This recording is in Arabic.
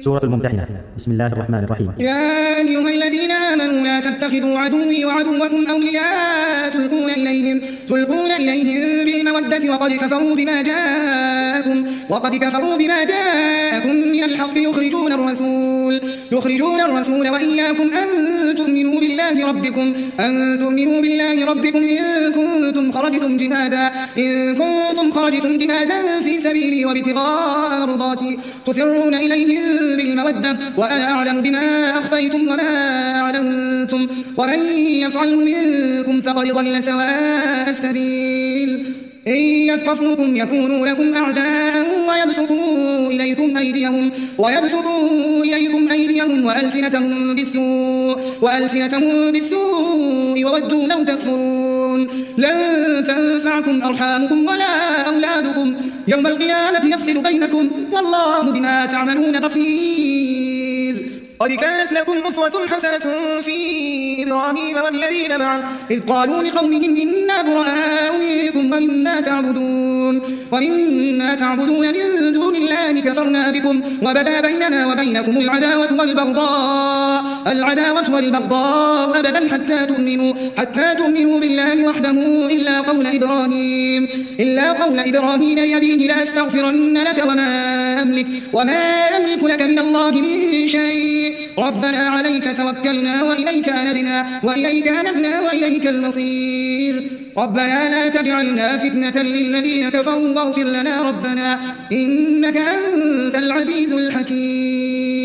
سورة الممتحنة. بسم الله الرحمن الرحيم. يا أيها الذين آمنوا لا تتخذوا عدوي وعدوكم أولياء تلقون إليهم بالمودة وقد كفروا بما جاءكم من الحق يخرجون الرسول وإياكم أن تؤمنوا بالله ربكم إن كنتم خرجتم جهادا في سبيلي وابتغاء مرضاتي تسرون إليهم بالمودة وأنا أعلم بما أخفيتم وما أعلنتم ومن يفعله منكم فقد ضل سواء السبيل. إن يثقفوكم يكونوا لكم أعداء ويبسطوا إليكم أيديهم وألسنتهم بالسوء وودوا لو تكفرون. لن تنفعكم أرحامكم ولا أولادكم يوم القيامة يفصل بينكم والله بما تعملون بصير. قد كانت لكم أسوة حسنة في إبراهيم والذين معه إذ قالوا لقومهم إنا براء منكم ومما تعبدون من دون الله كفرنا بكم وبدا بيننا وبينكم العداوة والبغضاء أبدا حتى تؤمنوا بالله وحده إلا قول إبراهيم لأبيه لأستغفرن لك وما أملك لك من الله من شيء ربنا عليك توكلنا وإليك أنبنا وإليك المصير. ربنا لا تجعلنا فتنة للذين كفروا واغفر لنا ربنا إنك أنت العزيز الحكيم.